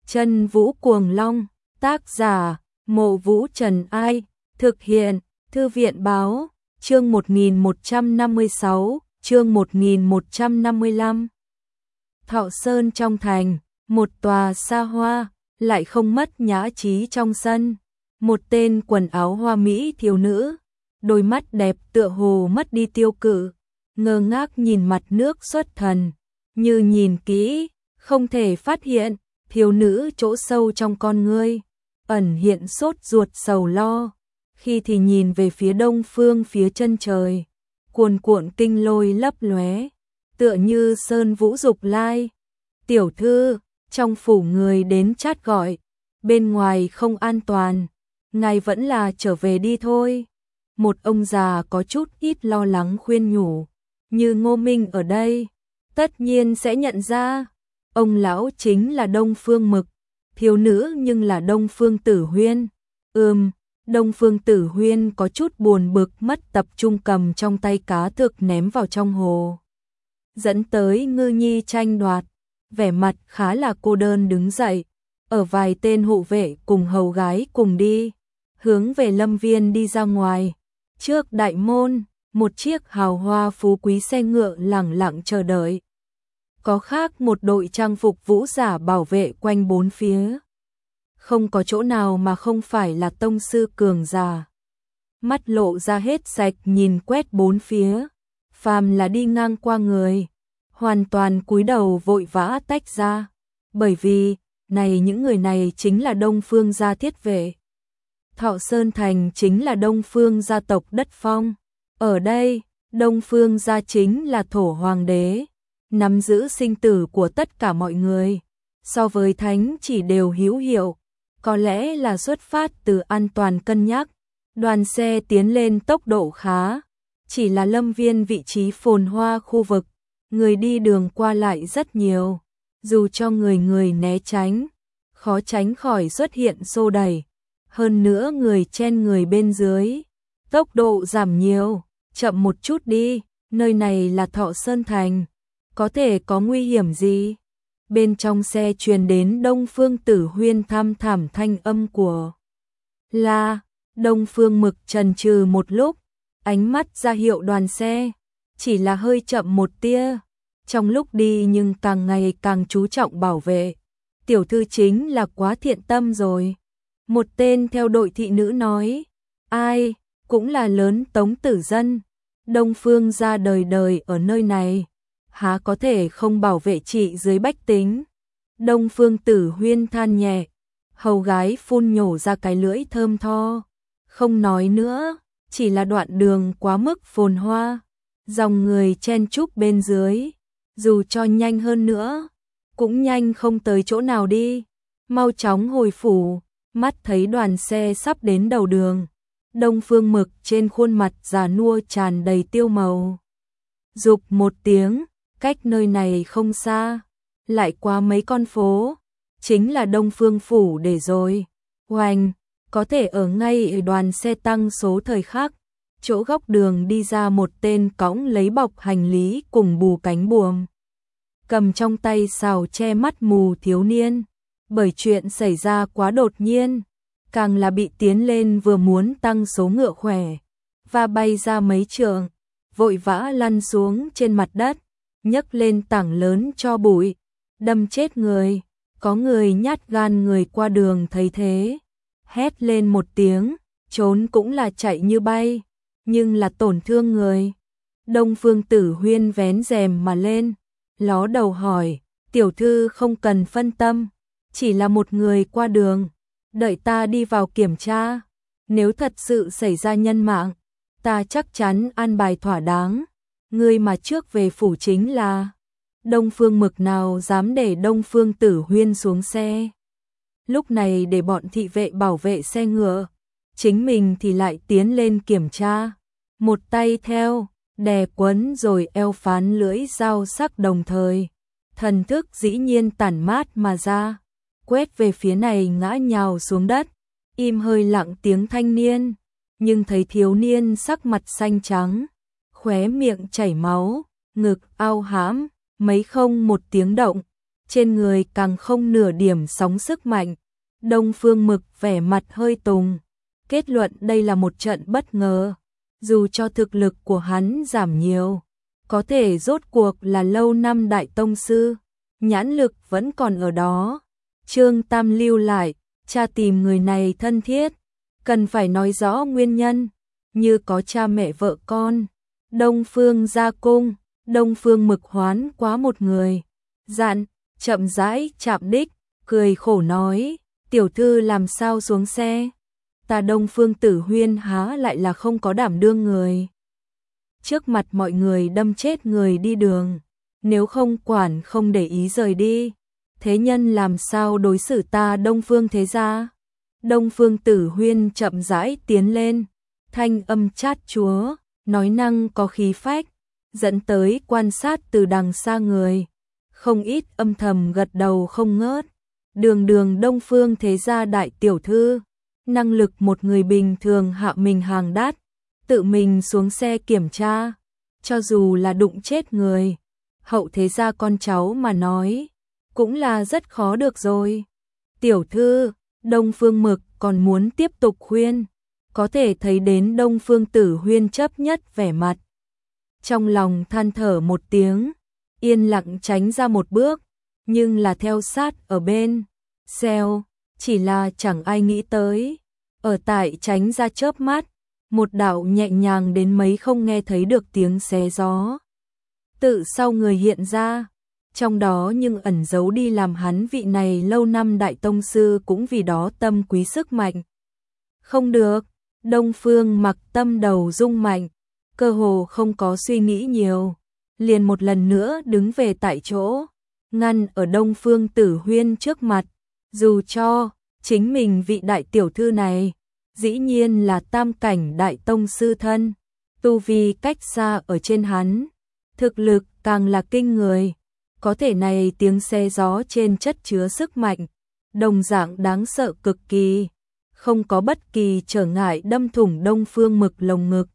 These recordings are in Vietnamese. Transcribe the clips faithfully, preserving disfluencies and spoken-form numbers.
Chân Vũ Cuồng Long, tác giả, Mộ Vũ Trần Ai, thực hiện, Thư viện Báo, chương một nghìn một trăm năm mươi sáu, chương một nghìn một trăm năm mươi lăm. Thọ Sơn trong thành, một tòa xa hoa, lại không mất nhã trí trong sân. Một tên quần áo hoa mỹ thiếu nữ, đôi mắt đẹp tựa hồ mất đi tiêu cự, ngơ ngác nhìn mặt nước xuất thần, như nhìn kỹ, không thể phát hiện, thiếu nữ chỗ sâu trong con ngươi, ẩn hiện sốt ruột sầu lo, khi thì nhìn về phía đông phương phía chân trời, cuồn cuộn kinh lôi lấp lóe, tựa như sơn vũ dục lai. Tiểu thư, trong phủ người đến chát gọi, bên ngoài không an toàn, ngài vẫn là trở về đi thôi. Một ông già có chút ít lo lắng khuyên nhủ, như Ngô Minh ở đây, tất nhiên sẽ nhận ra, ông lão chính là Đông Phương Mực, thiếu nữ nhưng là Đông Phương Tử Huyên. Ừm, Đông Phương Tử Huyên có chút buồn bực mất tập trung cầm trong tay cá thực ném vào trong hồ. Dẫn tới Ngư Nhi tranh đoạt, vẻ mặt khá là cô đơn đứng dậy, ở vài tên hộ vệ cùng hầu gái cùng đi, hướng về lâm viên đi ra ngoài. Trước đại môn, một chiếc hào hoa phú quý xe ngựa lẳng lặng chờ đợi. Có khác một đội trang phục vũ giả bảo vệ quanh bốn phía. Không có chỗ nào mà không phải là tông sư cường giả. Mắt lộ ra hết sạch nhìn quét bốn phía. Phàm là đi ngang qua người, hoàn toàn cúi đầu vội vã tách ra. Bởi vì, này những người này chính là Đông Phương gia thiết vệ. Thọ Sơn Thành chính là Đông Phương gia tộc đất phong. Ở đây, Đông Phương gia chính là thổ hoàng đế, nắm giữ sinh tử của tất cả mọi người. So với thánh chỉ đều hữu hiệu, có lẽ là xuất phát từ an toàn cân nhắc. Đoàn xe tiến lên tốc độ khá, chỉ là lâm viên vị trí phồn hoa khu vực, người đi đường qua lại rất nhiều, dù cho người người né tránh, khó tránh khỏi xuất hiện xô đẩy. Hơn nữa người chen người bên dưới, tốc độ giảm nhiều, chậm một chút đi, nơi này là Thọ Sơn Thành, có thể có nguy hiểm gì? Bên trong xe truyền đến Đông Phương Tử Huyên thăm thảm thanh âm của La. Đông Phương Mực chần chừ một lúc, ánh mắt ra hiệu đoàn xe, chỉ là hơi chậm một tia, trong lúc đi nhưng càng ngày càng chú trọng bảo vệ. Tiểu thư chính là quá thiện tâm rồi. Một tên theo đội thị nữ nói, ai, cũng là lớn tống tử dân, Đông Phương gia đời đời ở nơi này, há có thể không bảo vệ chị dưới bách tính. Đông Phương Tử Huyên than nhẹ, hầu gái phun nhổ ra cái lưỡi thơm tho, không nói nữa, chỉ là đoạn đường quá mức phồn hoa, dòng người chen chúc bên dưới, dù cho nhanh hơn nữa, cũng nhanh không tới chỗ nào đi, mau chóng hồi phủ. Mắt thấy đoàn xe sắp đến đầu đường, Đông Phương Mực trên khuôn mặt già nua tràn đầy tiêu màu. Dục một tiếng, cách nơi này không xa, lại qua mấy con phố, chính là Đông Phương phủ để rồi. Oanh, có thể ở ngay ở đoàn xe tăng số thời khắc, chỗ góc đường đi ra một tên cõng lấy bọc hành lý cùng bù cánh buồm, cầm trong tay sào che mắt mù thiếu niên. Bởi chuyện xảy ra quá đột nhiên, càng là bị tiến lên vừa muốn tăng số ngựa khỏe, và bay ra mấy trượng, vội vã lăn xuống trên mặt đất, nhấc lên tảng lớn cho bụi, đâm chết người. Có người nhát gan người qua đường thấy thế, hét lên một tiếng, trốn cũng là chạy như bay, nhưng là tổn thương người. Đông Phương Tử Huyên vén rèm mà lên, ló đầu hỏi, tiểu thư không cần phân tâm, chỉ là một người qua đường, đợi ta đi vào kiểm tra, nếu thật sự xảy ra nhân mạng, ta chắc chắn an bài thỏa đáng, người mà trước về phủ chính là. Đông Phương Mực nào dám để Đông Phương Tử Huyên xuống xe. Lúc này để bọn thị vệ bảo vệ xe ngựa, chính mình thì lại tiến lên kiểm tra, một tay theo, đè quấn rồi eo phán lưỡi dao sắc đồng thời, thần thức dĩ nhiên tản mát mà ra, quét về phía này ngã nhào xuống đất, im hơi lặng tiếng thanh niên, nhưng thấy thiếu niên sắc mặt xanh trắng, khóe miệng chảy máu, ngực ao hãm, mấy không một tiếng động, trên người càng không nửa điểm sóng sức mạnh. Đông Phương Mực vẻ mặt hơi tùng, kết luận đây là một trận bất ngờ, dù cho thực lực của hắn giảm nhiều, có thể rốt cuộc là lâu năm đại tông sư, nhãn lực vẫn còn ở đó. Trương Tam lưu lại, cha tìm người này thân thiết, cần phải nói rõ nguyên nhân, như có cha mẹ vợ con. Đông Phương ra cung, Đông Phương Mực hoán quá một người, dặn, chậm rãi chạm đích, cười khổ nói, tiểu thư làm sao xuống xe, ta Đông Phương Tử Huyên há lại là không có đảm đương người. Trước mặt mọi người đâm chết người đi đường, nếu không quản không để ý rời đi, thế nhân làm sao đối xử ta Đông Phương thế gia. Đông Phương Tử Huyên chậm rãi tiến lên, thanh âm chát chúa, nói năng có khí phách, dẫn tới quan sát từ đằng xa người, không ít âm thầm gật đầu không ngớt. Đường đường Đông Phương thế gia đại tiểu thư, năng lực một người bình thường hạ mình hàng đắt, tự mình xuống xe kiểm tra, cho dù là đụng chết người, hậu thế gia con cháu mà nói, cũng là rất khó được rồi. Tiểu thư, Đông Phương Mực còn muốn tiếp tục khuyên, có thể thấy đến Đông Phương Tử Huyên chấp nhất vẻ mặt. Trong lòng than thở một tiếng, yên lặng tránh ra một bước, nhưng là theo sát ở bên. Xèo, chỉ là chẳng ai nghĩ tới, ở tại tránh ra chớp mắt, một đạo nhẹ nhàng đến mấy không nghe thấy được tiếng xé gió. Tự sau người hiện ra, trong đó nhưng ẩn giấu đi làm hắn vị này lâu năm đại tông sư cũng vì đó tâm quý sức mạnh. Không được, Đông Phương Mặc tâm đầu rung mạnh, cơ hồ không có suy nghĩ nhiều, liền một lần nữa đứng về tại chỗ, ngăn ở Đông Phương Tử Huyên trước mặt, dù cho chính mình vị đại tiểu thư này, dĩ nhiên là tam cảnh đại tông sư thân, tu vi cách xa ở trên hắn, thực lực càng là kinh người, có thể này tiếng xe gió trên chất chứa sức mạnh, đồng dạng đáng sợ cực kỳ, không có bất kỳ trở ngại đâm thủng Đông Phương Mực lồng ngực.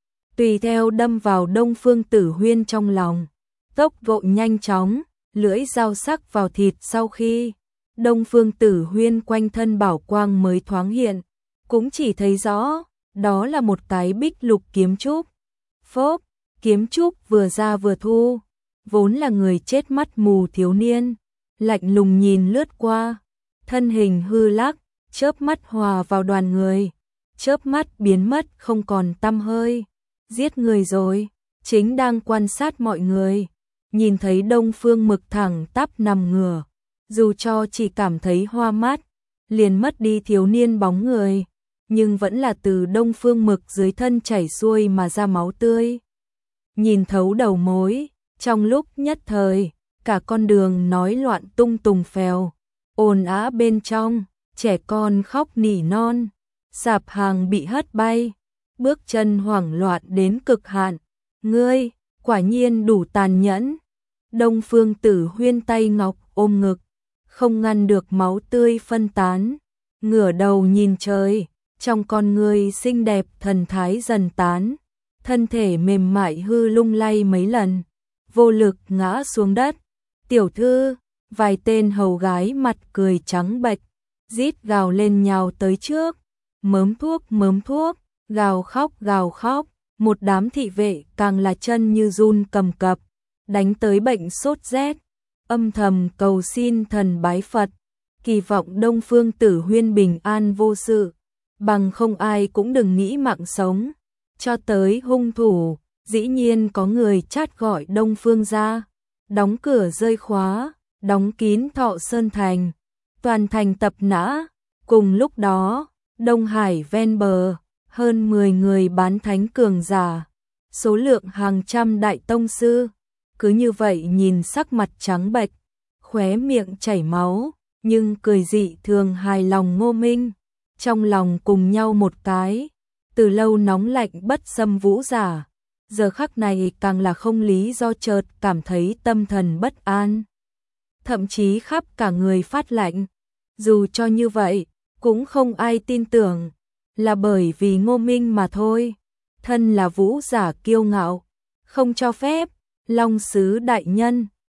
Tùy theo đâm vào Đông Phương Tử Huyên trong lòng, tốc độ nhanh chóng, lưỡi dao sắc vào thịt sau khi Đông Phương Tử Huyên quanh thân bảo quang mới thoáng hiện, cũng chỉ thấy rõ, đó là một cái bích lục kiếm trúc. Phốp, kiếm trúc vừa ra vừa thu, vốn là người chết mắt mù thiếu niên, lạnh lùng nhìn lướt qua, thân hình hư lắc, chớp mắt hòa vào đoàn người, chớp mắt biến mất không còn tăm hơi. Giết người rồi, chính đang quan sát mọi người, nhìn thấy Đông Phương Mực thẳng tắp nằm ngửa, dù cho chỉ cảm thấy hoa mắt, liền mất đi thiếu niên bóng người, nhưng vẫn là từ Đông Phương Mực dưới thân chảy xuôi mà ra máu tươi. Nhìn thấu đầu mối, trong lúc nhất thời, cả con đường nói loạn tung tùng phèo, ồn ào bên trong, trẻ con khóc nỉ non, sạp hàng bị hất bay, bước chân hoảng loạn đến cực hạn. Ngươi, quả nhiên đủ tàn nhẫn. Đông Phương Tử Huyên tay ngọc ôm ngực, không ngăn được máu tươi phân tán, ngửa đầu nhìn trời, trong con ngươi xinh đẹp thần thái dần tán, thân thể mềm mại hư lung lay mấy lần, vô lực ngã xuống đất. Tiểu thư, vài tên hầu gái mặt cười trắng bệch, rít gào lên nhào tới trước, mớm thuốc mớm thuốc, gào khóc gào khóc, một đám thị vệ càng là chân như run cầm cập, đánh tới bệnh sốt rét, âm thầm cầu xin thần bái Phật, kỳ vọng Đông Phương Tử Huyên bình an vô sự, bằng không ai cũng đừng nghĩ mạng sống. Cho tới hung thủ, dĩ nhiên có người chát gọi Đông Phương ra, đóng cửa rơi khóa, đóng kín Thọ Sơn thành, toàn thành tập nã. Cùng lúc đó, Đông Hải ven bờ, hơn mười người bán thánh cường giả, số lượng hàng trăm đại tông sư, cứ như vậy nhìn sắc mặt trắng bệch, khóe miệng chảy máu, nhưng cười dị thường hài lòng Ngô Minh, trong lòng cùng nhau một cái, từ lâu nóng lạnh bất xâm vũ giả, giờ khắc này càng là không lý do chợt cảm thấy tâm thần bất an, thậm chí khắp cả người phát lạnh, dù cho như vậy, cũng không ai tin tưởng, là bởi vì Ngô Minh mà thôi, thân là vũ giả kiêu ngạo, không cho phép, Long Sứ đại nhân,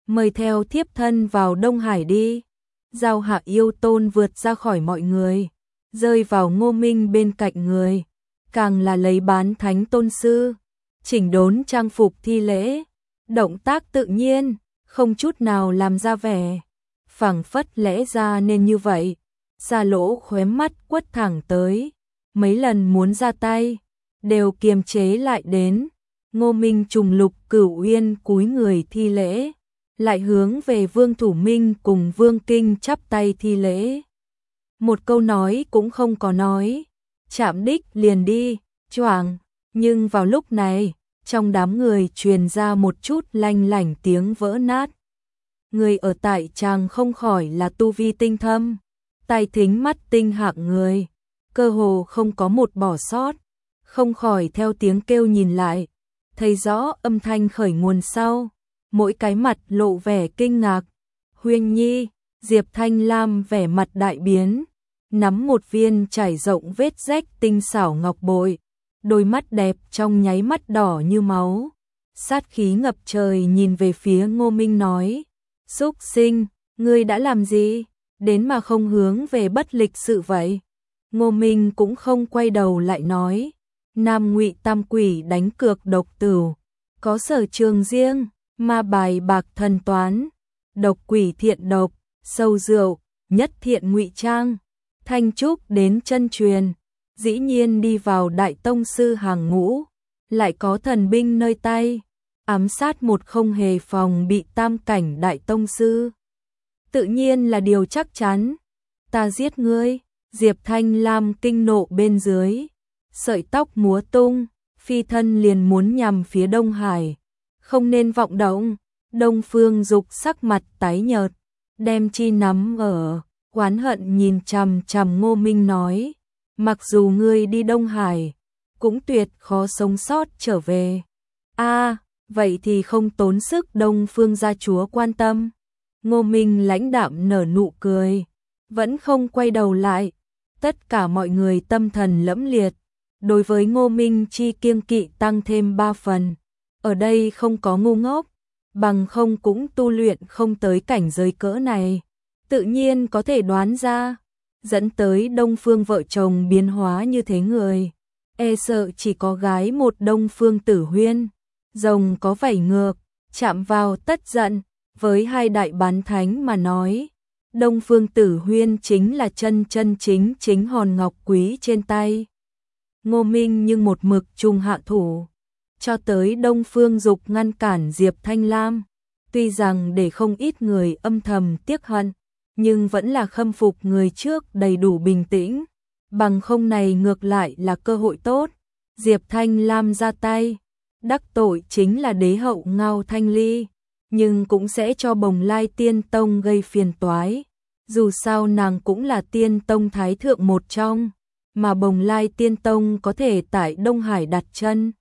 mời theo thiếp thân vào Đông Hải đi. Giao Hạ Yêu Tôn vượt ra khỏi mọi người, rơi vào Ngô Minh bên cạnh người, càng là lấy bán thánh tôn sư, chỉnh đốn trang phục thi lễ, động tác tự nhiên, không chút nào làm ra vẻ phảng phất lẽ ra nên như vậy. Xa Lỗ khóe mắt quất thẳng tới, mấy lần muốn ra tay, đều kiềm chế lại đến. Ngô Minh trùng Lục Cửu Uyên cúi người thi lễ, lại hướng về Vương Thủ Minh cùng Vương Kinh chắp tay thi lễ. Một câu nói cũng không có nói, chạm đích liền đi, choàng. Nhưng vào lúc này, trong đám người truyền ra một chút lanh lảnh tiếng vỡ nát. Người ở tại tràng không khỏi là tu vi tinh thâm, tai thính mắt tinh hạng người, cơ hồ không có một bỏ sót, không khỏi theo tiếng kêu nhìn lại, thấy rõ âm thanh khởi nguồn sau, mỗi cái mặt lộ vẻ kinh ngạc. Huyên Nhi, Diệp Thanh Lam vẻ mặt đại biến, nắm một viên trải rộng vết rách tinh xảo ngọc bội, đôi mắt đẹp trong nháy mắt đỏ như máu, sát khí ngập trời nhìn về phía Ngô Minh nói: "Súc sinh, ngươi đã làm gì, đến mà không hướng về bất lịch sự vậy?" Ngô Minh cũng không quay đầu lại nói: "Nam Ngụy Tam Quỷ đánh cược độc tửu, có sở trường riêng, ma bài bạc thần toán, độc quỷ thiện độc, sâu rượu, nhất thiện ngụy trang, thanh trúc đến chân truyền, dĩ nhiên đi vào đại tông sư hàng ngũ, lại có thần binh nơi tay, ám sát một không hề phòng bị tam cảnh đại tông sư. Tự nhiên là điều chắc chắn, ta giết ngươi." Diệp Thanh Lam kinh nộ bên dưới, sợi tóc múa tung, phi thân liền muốn nhằm phía Đông Hải. "Không nên vọng động." Đông Phương Dục sắc mặt tái nhợt, đem chi nắm ở, oán hận nhìn chằm chằm Ngô Minh nói: "Mặc dù ngươi đi Đông Hải, cũng tuyệt khó sống sót trở về." "A, vậy thì không tốn sức Đông Phương gia chúa quan tâm." Ngô Minh lãnh đạm nở nụ cười, vẫn không quay đầu lại. Tất cả mọi người tâm thần lẫm liệt, đối với Ngô Minh chi kiêng kỵ tăng thêm ba phần. Ở đây không có ngu ngốc, bằng không cũng tu luyện không tới cảnh giới cỡ này, tự nhiên có thể đoán ra, dẫn tới Đông Phương vợ chồng biến hóa như thế người, e sợ chỉ có gái một Đông Phương Tử Huyên, rồng có vảy ngược, chạm vào tất giận. Với hai đại bán thánh mà nói, Đông Phương Tử Huyên chính là chân chân chính chính hòn ngọc quý trên tay. Ngô Minh nhưng một mực trùng hạ thủ, cho tới Đông Phương Dục ngăn cản Diệp Thanh Lam, tuy rằng để không ít người âm thầm tiếc hận, nhưng vẫn là khâm phục người trước đầy đủ bình tĩnh, bằng không này ngược lại là cơ hội tốt. Diệp Thanh Lam ra tay, đắc tội chính là đế hậu Ngao Thanh Ly, nhưng cũng sẽ cho Bồng Lai Tiên Tông gây phiền toái. Dù sao nàng cũng là Tiên Tông thái thượng một trong, mà Bồng Lai Tiên Tông có thể tại Đông Hải đặt chân,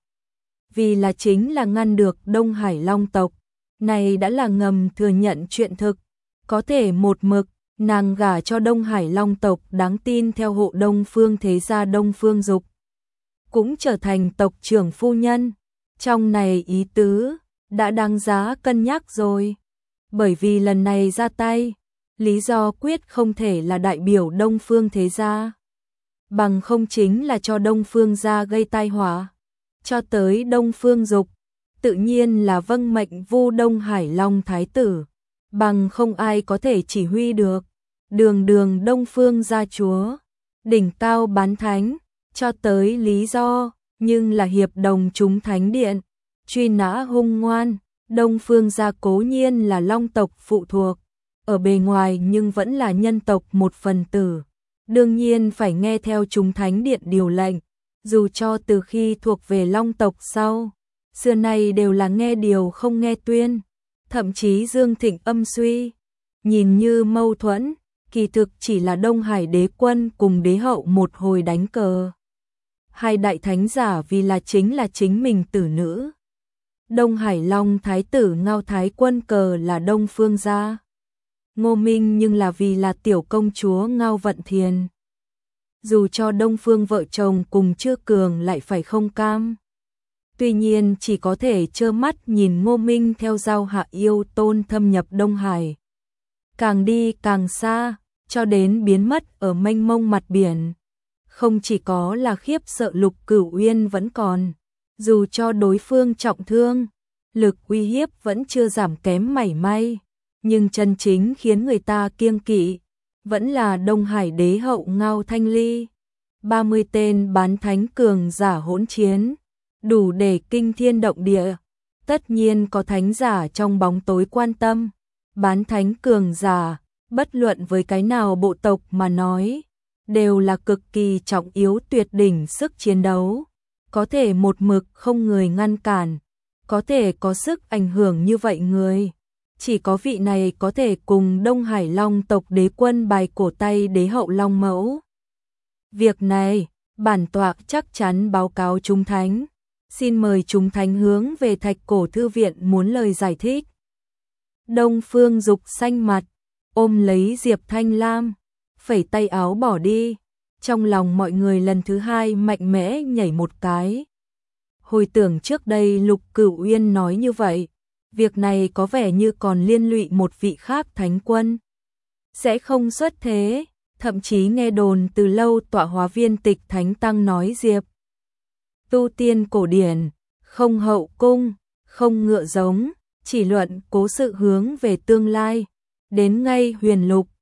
vì là chính là ngăn được Đông Hải Long tộc, này đã là ngầm thừa nhận chuyện thực, có thể một mực nàng gả cho Đông Hải Long tộc đáng tin theo hộ Đông Phương thế gia Đông Phương Dục, cũng trở thành tộc trưởng phu nhân. Trong này ý tứ đã đáng giá cân nhắc rồi, bởi vì lần này ra tay, lý do quyết không thể là đại biểu Đông Phương thế gia, bằng không chính là cho Đông Phương gia gây tai họa. Cho tới Đông Phương Dục, tự nhiên là vâng mệnh Vu Đông Hải Long thái tử, bằng không ai có thể chỉ huy được. Đường đường Đông Phương gia chúa, đỉnh cao bán thánh, cho tới lý do, nhưng là hiệp đồng chúng thánh điện, truy nã hung ngoan. Đông Phương gia cố nhiên là Long tộc phụ thuộc, ở bề ngoài nhưng vẫn là nhân tộc một phần tử, đương nhiên phải nghe theo chúng thánh điện điều lệnh, dù cho từ khi thuộc về Long tộc sau, xưa nay đều là nghe điều không nghe tuyên, thậm chí Dương Thịnh âm suy, nhìn như mâu thuẫn, kỳ thực chỉ là Đông Hải đế quân cùng đế hậu một hồi đánh cờ. Hai đại thánh giả vì là chính là chính mình tử nữ. Đông Hải Long thái tử Ngao Thái Quân cờ là Đông Phương gia. Ngô Minh nhưng là vì là tiểu công chúa Ngao Vận Thiền. Dù cho Đông Phương vợ chồng cùng chưa cường lại phải không cam. tuy nhiên chỉ có thể trơ mắt nhìn Ngô Minh theo Giao Hạ Yêu Tôn thâm nhập Đông Hải. Càng đi càng xa, cho đến biến mất ở mênh mông mặt biển. Không chỉ có là khiếp sợ Lục Cửu Uyên vẫn còn, dù cho đối phương trọng thương, lực uy hiếp vẫn chưa giảm kém mảy may, nhưng chân chính khiến người ta kiêng kỵ vẫn là Đông Hải đế hậu Ngao Thanh Ly. ba mươi tên bán thánh cường giả hỗn chiến, đủ để kinh thiên động địa. Tất nhiên có thánh giả trong bóng tối quan tâm. Bán thánh cường giả, bất luận với cái nào bộ tộc mà nói, đều là cực kỳ trọng yếu tuyệt đỉnh sức chiến đấu. Có thể một mực không người ngăn cản, có thể có sức ảnh hưởng như vậy người. Chỉ có vị này có thể cùng Đông Hải Long tộc đế quân bài cổ tay đế hậu Long Mẫu. Việc này, bản tọa chắc chắn báo cáo chúng thánh. Xin mời chúng thánh hướng về Thạch Cổ Thư Viện muốn lời giải thích. Đông Phương Dục xanh mặt, ôm lấy Diệp Thanh Lam, phẩy tay áo bỏ đi. Trong lòng mọi người lần thứ hai mạnh mẽ nhảy một cái. Hồi tưởng trước đây Lục Cửu Uyên nói như vậy, việc này có vẻ như còn liên lụy một vị khác thánh quân. Sẽ không xuất thế, thậm chí nghe đồn từ lâu tọa hóa viên tịch thánh tăng nói Diệp. Tu tiên cổ điển, không hậu cung, không ngựa giống, chỉ luận cố sự hướng về tương lai. Đến ngay huyền lục,